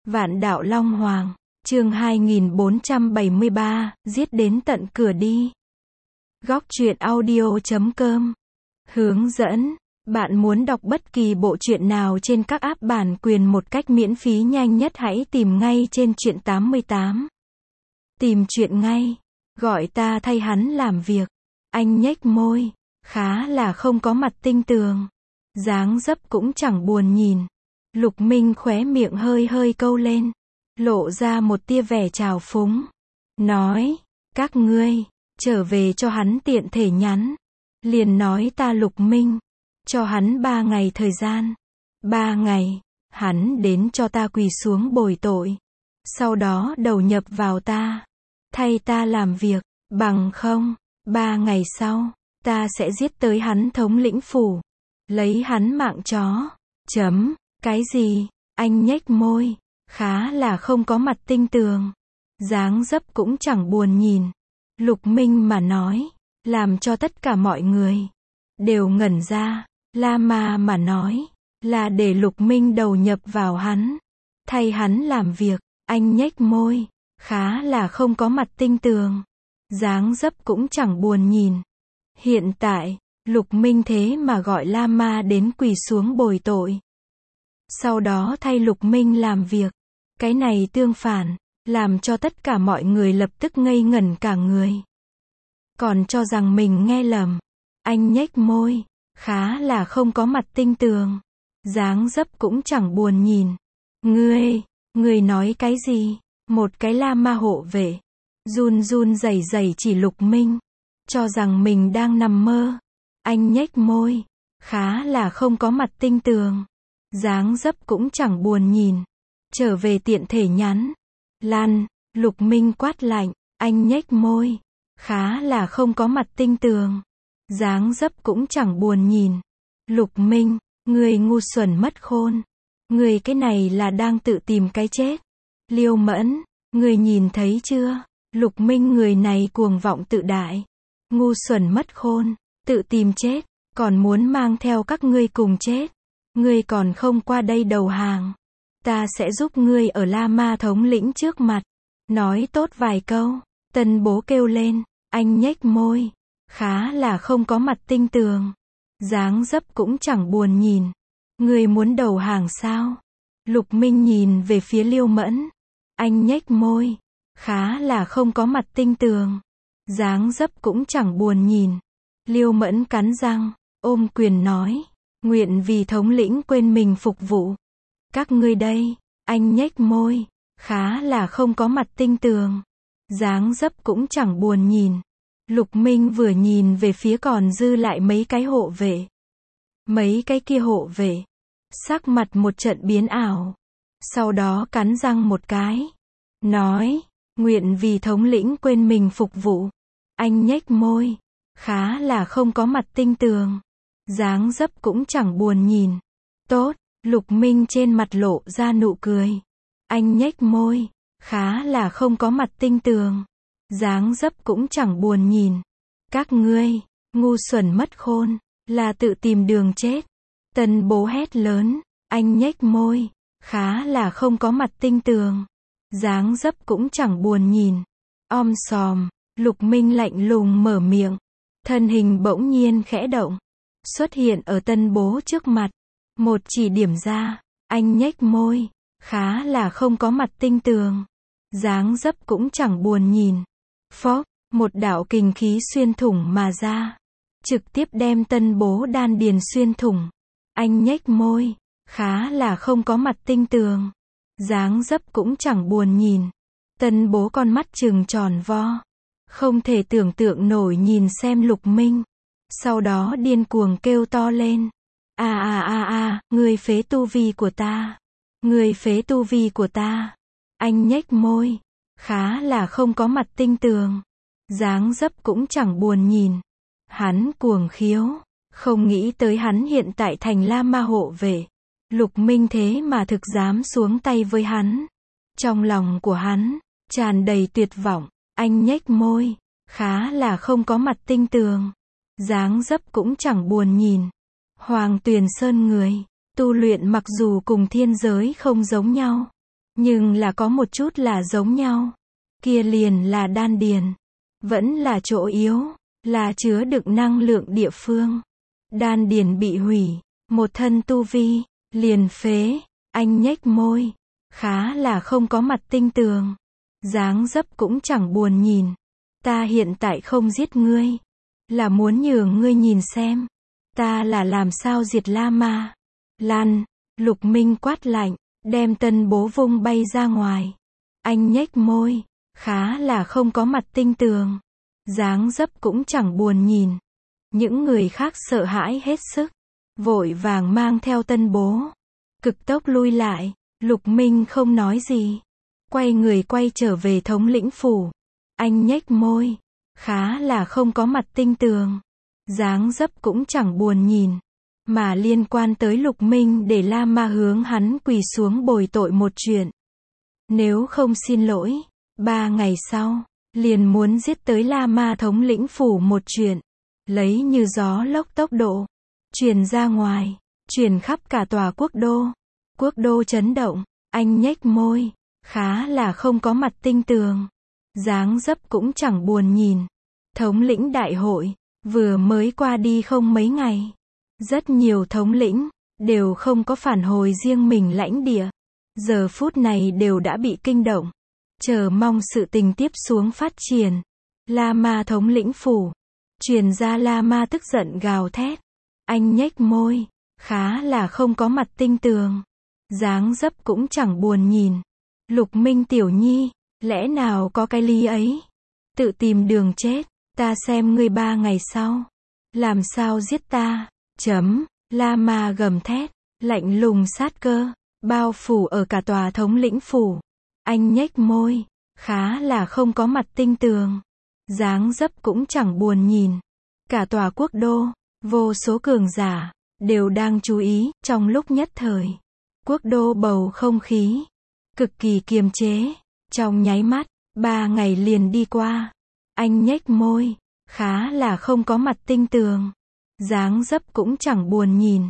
Vạn đạo Long Hoàng, chương 2473, giết đến tận cửa đi. Góc truyện audio.com. Hướng dẫn, bạn muốn đọc bất kỳ bộ truyện nào trên các app bản quyền một cách miễn phí nhanh nhất hãy tìm ngay trên truyện 88. Tìm truyện ngay, gọi ta thay hắn làm việc. Anh nhếch môi, khá là không có mặt tinh tường. Dáng dấp cũng chẳng buồn nhìn. Lục Minh khóe miệng hơi hơi câu lên, lộ ra một tia vẻ trào phúng. Nói, các ngươi, trở về cho hắn tiện thể nhắn. Liền nói ta Lục Minh, cho hắn 3 ngày thời gian. 3 ngày, hắn đến cho ta quỳ xuống bồi tội. Sau đó đầu nhập vào ta, thay ta làm việc, bằng không, 3 ngày sau, ta sẽ giết tới hắn thống lĩnh phủ. Lấy hắn mạng chó. Chấm. Cái gì? Anh nhếch môi, khá là không có mặt tinh tường. Dáng dấp cũng chẳng buồn nhìn. Lục Minh mà nói, làm cho tất cả mọi người đều ngẩn ra. Lama mà nói, là để Lục Minh đầu nhập vào hắn, thay hắn làm việc. Anh nhếch môi, khá là không có mặt tinh tường. Dáng dấp cũng chẳng buồn nhìn. Hiện tại, Lục Minh thế mà gọi Lama đến quỳ xuống bồi tội. Sau đó thay Lục Minh làm việc. Cái này tương phản, làm cho tất cả mọi người lập tức ngây ngẩn cả người. Còn cho rằng mình nghe lầm. Anh nhếch môi, khá là không có mặt tinh tường. Dáng dấp cũng chẳng buồn nhìn. Ngươi nói cái gì? Một cái Lama hộ vệ, run run rẩy rẩy chỉ Lục Minh, cho rằng mình đang nằm mơ. Anh nhếch môi, khá là không có mặt tinh tường. Dáng dấp cũng chẳng buồn nhìn. Trở về tiện thể nhắn. Lan, Lục Minh quát lạnh. Anh nhếch môi, khá là không có mặt tinh tường. Dáng dấp cũng chẳng buồn nhìn. Lục Minh, người ngu xuẩn mất khôn. Người cái này là đang tự tìm cái chết. Liêu Mẫn, người nhìn thấy chưa? Lục Minh người này cuồng vọng tự đại. Ngu xuẩn mất khôn, tự tìm chết, còn muốn mang theo các ngươi cùng chết. Ngươi còn không qua đây đầu hàng, ta sẽ giúp ngươi ở Lama thống lĩnh trước mặt nói tốt vài câu. Tân bố kêu lên. Anh nhếch môi, khá là không có mặt tinh tường. Dáng dấp cũng chẳng buồn nhìn. Ngươi muốn đầu hàng sao? Lục Minh nhìn về phía Liêu Mẫn. Anh nhếch môi, khá là không có mặt tinh tường. Dáng dấp cũng chẳng buồn nhìn. Liêu Mẫn cắn răng, ôm quyền nói. Nguyện vì thống lĩnh quên mình phục vụ. Các ngươi đây. Anh nhếch môi, khá là không có mặt tinh tường. Dáng dấp cũng chẳng buồn nhìn. Lục Minh vừa nhìn về phía còn dư lại mấy cái hộ vệ. Mấy cái kia hộ vệ, sắc mặt một trận biến ảo. Sau đó cắn răng một cái. Nói, nguyện vì thống lĩnh quên mình phục vụ. Anh nhếch môi, khá là không có mặt tinh tường. Dáng dấp cũng chẳng buồn nhìn. Tốt, Lục Minh trên mặt lộ ra nụ cười. Anh nhếch môi, khá là không có mặt tinh tường. Dáng dấp cũng chẳng buồn nhìn. Các ngươi, ngu xuẩn mất khôn, là tự tìm đường chết. Tân bố hét lớn. Anh nhếch môi, khá là không có mặt tinh tường. Dáng dấp cũng chẳng buồn nhìn. Om sòm, Lục Minh lạnh lùng mở miệng. Thân hình bỗng nhiên khẽ động, xuất hiện ở tân bố trước mặt. Một chỉ điểm ra. Anh nhếch môi, khá là không có mặt tinh tường. Dáng dấp cũng chẳng buồn nhìn. Phốc, một đạo kình khí xuyên thủng mà ra, trực tiếp đem tân bố đan điền xuyên thủng. Anh nhếch môi, khá là không có mặt tinh tường. Dáng dấp cũng chẳng buồn nhìn. Tân bố con mắt trừng tròn vo, không thể tưởng tượng nổi nhìn xem Lục Minh. Sau đó điên cuồng kêu to lên. Ngươi phế tu vi của ta. Ngươi phế tu vi của ta. Anh nhếch môi, khá là không có mặt tinh tường. Dáng dấp cũng chẳng buồn nhìn. Hắn cuồng khiếu, không nghĩ tới hắn hiện tại thành Lama hộ vệ. Lục Minh thế mà thực dám xuống tay với hắn. Trong lòng của hắn tràn đầy tuyệt vọng. Anh nhếch môi, khá là không có mặt tinh tường. Dáng dấp cũng chẳng buồn nhìn. Hoàng Tuyền Sơn người tu luyện mặc dù cùng thiên giới không giống nhau, Nhưng là có một chút là giống nhau. Kia liền là đan điền. Vẫn là chỗ yếu, là chứa đựng năng lượng địa phương. Đan điền bị hủy, một thân tu vi, liền phế. Anh nhếch môi, khá là không có mặt tinh tường. Dáng dấp cũng chẳng buồn nhìn. Ta hiện tại không giết ngươi, là muốn nhường ngươi nhìn xem, ta là làm sao diệt La Ma. Lăn, Lục Minh quát lạnh, đem tân bố vung bay ra ngoài. Anh nhếch môi, khá là không có mặt tinh tường. Dáng dấp cũng chẳng buồn nhìn. Những người khác sợ hãi hết sức, vội vàng mang theo tân bố. Cực tốc lui lại, Lục Minh không nói gì. Quay người quay trở về thống lĩnh phủ. Anh nhếch môi, khá là không có mặt tinh tường. Dáng dấp cũng chẳng buồn nhìn. Mà liên quan tới Lục Minh để La Ma hướng hắn quỳ xuống bồi tội một chuyện. Nếu không xin lỗi, 3 ngày sau, liền muốn giết tới La Ma thống lĩnh phủ một chuyện. Lấy như gió lốc tốc độ, truyền ra ngoài, truyền khắp cả tòa quốc đô. Quốc đô chấn động, anh nhếch môi, khá là không có mặt tinh tường. Dáng dấp cũng chẳng buồn nhìn. Thống lĩnh đại hội, vừa mới qua đi không mấy ngày. Rất nhiều thống lĩnh, đều không có phản hồi riêng mình lãnh địa. Giờ phút này đều đã bị kinh động. Chờ mong sự tình tiếp xuống phát triển. La Ma thống lĩnh phủ. Truyền ra La Ma tức giận gào thét. Anh nhếch môi, khá là không có mặt tinh tường. Dáng dấp cũng chẳng buồn nhìn. Lục Minh tiểu nhi, lẽ nào có cái lý ấy? Tự tìm đường chết, ta xem ngươi 3 ngày sau. Làm sao giết ta? La Ma gầm thét, lạnh lùng sát cơ, bao phủ ở cả tòa thống lĩnh phủ. Anh nhếch môi, khá là không có mặt tinh tường. Dáng dấp cũng chẳng buồn nhìn. Cả tòa quốc đô, vô số cường giả, đều đang chú ý, trong lúc nhất thời. Quốc đô bầu không khí, cực kỳ kiềm chế. Trong nháy mắt, 3 ngày liền đi qua. Anh nhếch môi, khá là không có mặt tinh tường. Dáng dấp cũng chẳng buồn nhìn.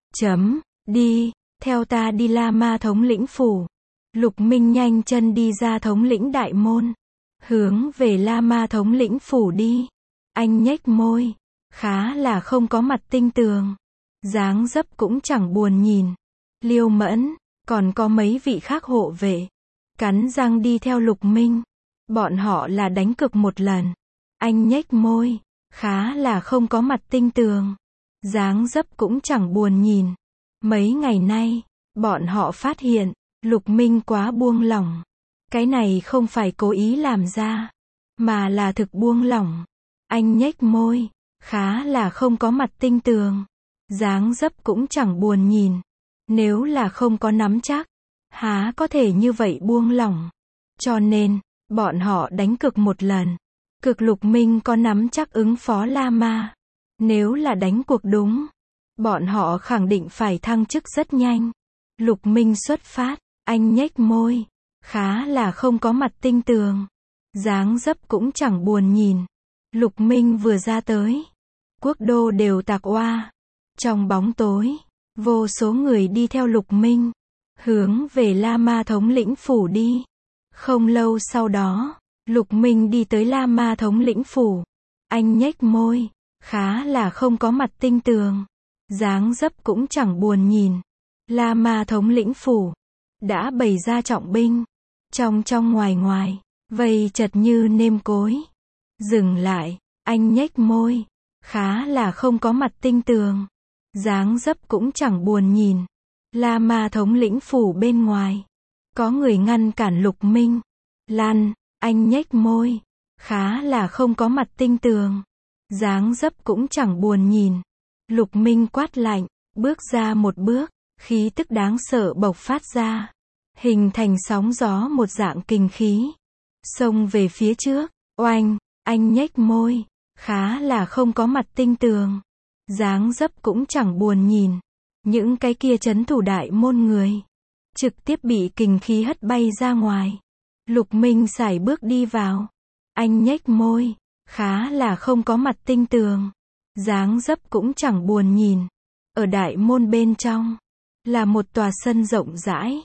Đi, theo ta đi La Ma thống lĩnh phủ. Lục Minh nhanh chân đi ra thống lĩnh đại môn. Hướng về La Ma thống lĩnh phủ đi. Anh nhếch môi, khá là không có mặt tinh tường. Dáng dấp cũng chẳng buồn nhìn. Liêu Mẫn, còn có mấy vị khác hộ vệ. Cắn răng đi theo Lục Minh. Bọn họ là đánh cược một lần. Anh nhếch môi, khá là không có mặt tinh tường. Dáng dấp cũng chẳng buồn nhìn. Mấy ngày nay, bọn họ phát hiện, Lục Minh quá buông lỏng. Cái này không phải cố ý làm ra, mà là thực buông lỏng. Anh nhếch môi, khá là không có mặt tinh tường. Dáng dấp cũng chẳng buồn nhìn. Nếu là không có nắm chắc, há có thể như vậy buông lỏng. Cho nên, bọn họ đánh cược một lần. Cực Lục Minh có nắm chắc ứng phó La Ma. Nếu là đánh cuộc đúng, bọn họ khẳng định phải thăng chức rất nhanh. Lục Minh xuất phát, anh nhếch môi, khá là không có mặt tinh tường. Dáng dấp cũng chẳng buồn nhìn. Lục Minh vừa ra tới, quốc đô đều tạc oa. Trong bóng tối, vô số người đi theo Lục Minh, hướng về La Ma thống lĩnh phủ đi. Không lâu sau đó, Lục Minh đi tới La Ma thống lĩnh phủ. Anh nhếch môi, khá là không có mặt tinh tường. Dáng dấp cũng chẳng buồn nhìn. La Ma thống lĩnh phủ đã bày ra trọng binh, trong ngoài ngoài, vây chật như nêm cối. Dừng lại, anh nhếch môi, khá là không có mặt tinh tường. Dáng dấp cũng chẳng buồn nhìn. La Ma thống lĩnh phủ bên ngoài, có người ngăn cản Lục Minh. Lăn, anh nhếch môi, khá là không có mặt tinh tường. Dáng dấp cũng chẳng buồn nhìn. Lục Minh quát lạnh, bước ra một bước, khí tức đáng sợ bộc phát ra, hình thành sóng gió một dạng kình khí, xông về phía trước. Oanh, anh nhếch môi, khá là không có mặt tinh tường. Dáng dấp cũng chẳng buồn nhìn. Những cái kia trấn thủ đại môn người, trực tiếp bị kình khí hất bay ra ngoài. Lục Minh sải bước đi vào. Anh nhếch môi, khá là không có mặt tinh tường. Dáng dấp cũng chẳng buồn nhìn. Ở đại môn bên trong, là một tòa sân rộng rãi.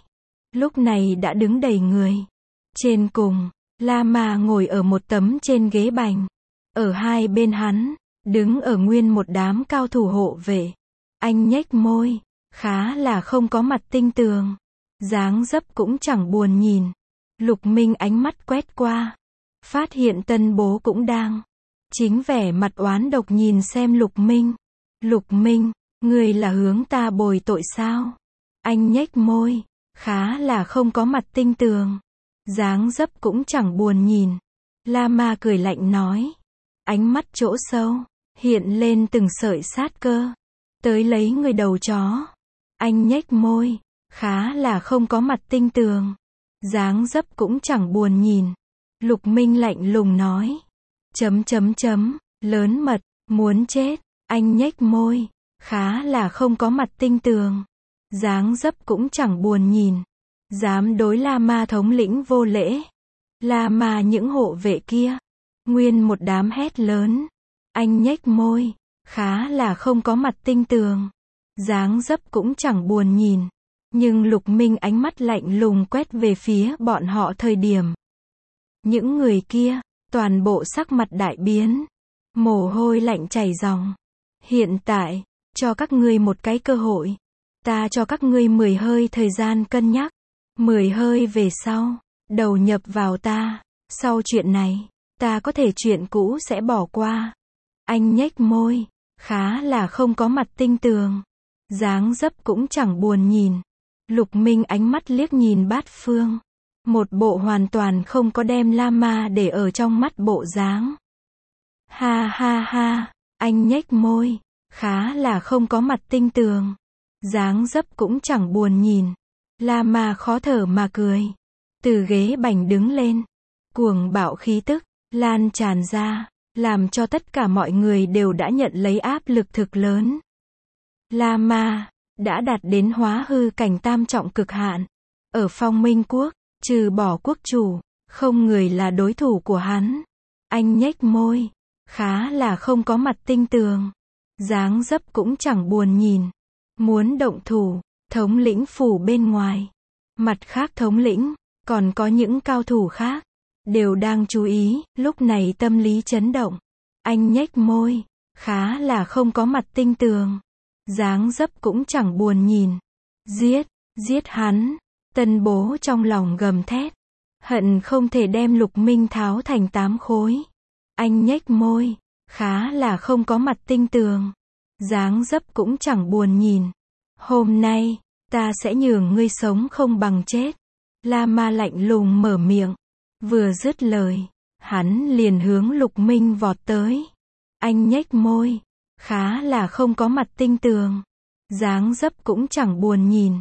lúc này đã đứng đầy người. Trên cùng, Lama ngồi ở một tấm trên ghế bành. Ở hai bên hắn, đứng ở nguyên một đám cao thủ hộ vệ. Anh nhếch môi, khá là không có mặt tinh tường. Dáng dấp cũng chẳng buồn nhìn. Lục Minh ánh mắt quét qua. Phát hiện Tân Bố cũng đang. Chính vẻ mặt oán độc nhìn xem Lục Minh. Lục Minh, ngươi là hướng ta bồi tội sao? Anh nhếch môi, khá là không có mặt tinh tường. Dáng dấp cũng chẳng buồn nhìn. Lama cười lạnh nói. Ánh mắt chỗ sâu, hiện lên từng sợi sát cơ. Tới lấy người đầu chó. Anh nhếch môi, khá là không có mặt tinh tường. Dáng dấp cũng chẳng buồn nhìn. Lục Minh lạnh lùng nói. Lớn mật, muốn chết. Anh nhếch môi, khá là không có mặt tinh tường. Dáng dấp cũng chẳng buồn nhìn. Dám đối Lama thống lĩnh vô lễ. Lama những hộ vệ kia. Nguyên một đám hét lớn. Anh nhếch môi, khá là không có mặt tinh tường. Dáng dấp cũng chẳng buồn nhìn. Nhưng Lục Minh ánh mắt lạnh lùng quét về phía bọn họ thời điểm. Những người kia, toàn bộ sắc mặt đại biến. Mồ hôi lạnh chảy ròng. Hiện tại, cho các ngươi một cái cơ hội. Ta cho các ngươi 10 hơi thời gian cân nhắc. 10 hơi về sau, đầu nhập vào ta. Sau chuyện này, ta có thể chuyện cũ sẽ bỏ qua. Anh nhếch môi, khá là không có mặt tinh tường. Dáng dấp cũng chẳng buồn nhìn. Lục Minh ánh mắt liếc nhìn bát phương. Một bộ hoàn toàn không có đem Lama để ở trong mắt bộ dáng. Ha ha ha, anh nhếch môi, khá là không có mặt tinh tường. Dáng dấp cũng chẳng buồn nhìn. Lama khó thở mà cười. Từ ghế bành đứng lên. Cuồng bạo khí tức, lan tràn ra, làm cho tất cả mọi người đều đã nhận lấy áp lực thực lớn. Lama đã đạt đến hóa hư cảnh tam trọng cực hạn. Ở Phong Minh Quốc, trừ bỏ quốc chủ, không người là đối thủ của hắn. Anh nhếch môi, khá là không có mặt tinh tường. Dáng dấp cũng chẳng buồn nhìn. Muốn động thủ, thống lĩnh phủ bên ngoài. Mặt khác thống lĩnh, còn có những cao thủ khác, đều đang chú ý, lúc này tâm lý chấn động. Anh nhếch môi, khá là không có mặt tinh tường. Dáng dấp cũng chẳng buồn nhìn. Giết hắn. Tân Bố trong lòng gầm thét. Hận không thể đem Lục Minh tháo thành 8 khối. Anh nhếch môi, khá là không có mặt tinh tường. Dáng dấp cũng chẳng buồn nhìn. Hôm nay, ta sẽ nhường ngươi sống không bằng chết. Lama lạnh lùng mở miệng. Vừa dứt lời, hắn liền hướng Lục Minh vọt tới. Anh nhếch môi, khá là không có mặt tinh tường. Dáng dấp cũng chẳng buồn nhìn.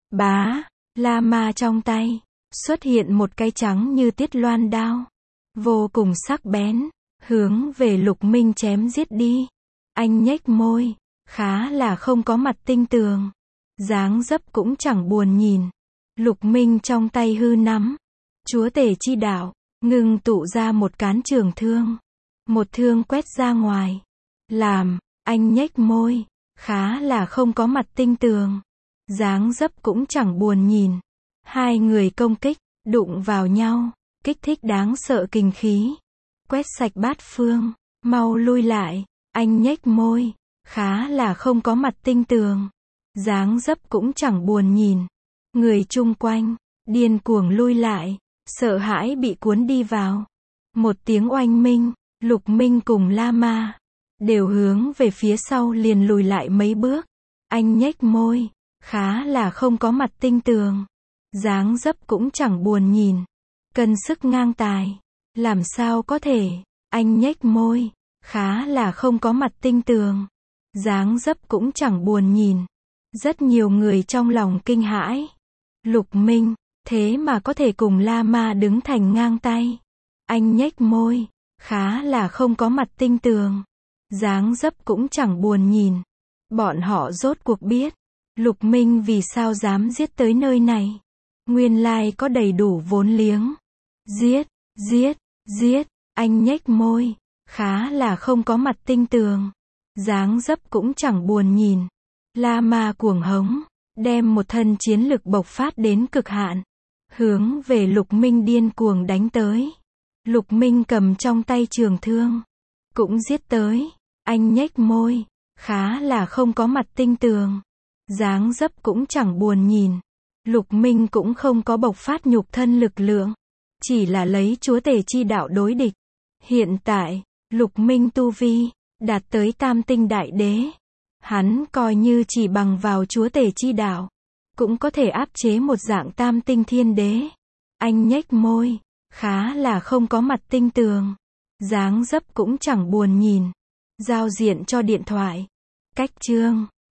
Bá, Lama trong tay, xuất hiện một cái trắng như tiết loan đao. Vô cùng sắc bén, hướng về Lục Minh chém giết đi. Anh nhếch môi, khá là không có mặt tinh tường. Dáng dấp cũng chẳng buồn nhìn. Lục Minh trong tay hư nắm. Chúa tể chi đạo, ngưng tụ ra một cán trường thương. Một thương quét ra ngoài. Làm, anh nhếch môi, khá là không có mặt tinh tường. Dáng dấp cũng chẳng buồn nhìn. Hai người công kích, đụng vào nhau, kích thích đáng sợ kinh khí. Quét sạch bát phương, mau lui lại. Anh nhếch môi, khá là không có mặt tinh tường. Dáng dấp cũng chẳng buồn nhìn. Người chung quanh, điên cuồng lui lại, sợ hãi bị cuốn đi vào. Một tiếng oanh minh, Lục Minh cùng Lama đều hướng về phía sau liền lùi lại mấy bước. Anh nhếch môi, khá là không có mặt tinh tường. Dáng dấp cũng chẳng buồn nhìn. Cân sức ngang tài. Làm sao có thể, anh nhếch môi, khá là không có mặt tinh tường. Dáng dấp cũng chẳng buồn nhìn. Rất nhiều người trong lòng kinh hãi. Lục Minh, thế mà có thể cùng Lama đứng thành ngang tay. Anh nhếch môi, khá là không có mặt tinh tường. Dáng dấp cũng chẳng buồn nhìn. Bọn họ rốt cuộc biết, Lục Minh vì sao dám giết tới nơi này. Nguyên lai có đầy đủ vốn liếng. Giết, anh nhếch môi, khá là không có mặt tinh tường. Dáng dấp cũng chẳng buồn nhìn. Lama cuồng hống, đem một thân chiến lực bộc phát đến cực hạn, hướng về Lục Minh điên cuồng đánh tới. Lục Minh cầm trong tay trường thương, cũng giết tới. Anh nhếch môi, khá là không có mặt tinh tường, dáng dấp cũng chẳng buồn nhìn. Lục Minh cũng không có bộc phát nhục thân lực lượng, chỉ là lấy chúa tể chi đạo đối địch. Hiện tại, Lục Minh tu vi đạt tới tam tinh đại đế, hắn coi như chỉ bằng vào chúa tể chi đạo, cũng có thể áp chế một dạng tam tinh thiên đế. Anh nhếch môi, khá là không có mặt tinh tường, dáng dấp cũng chẳng buồn nhìn. Giao diện cho điện thoại. Cách chương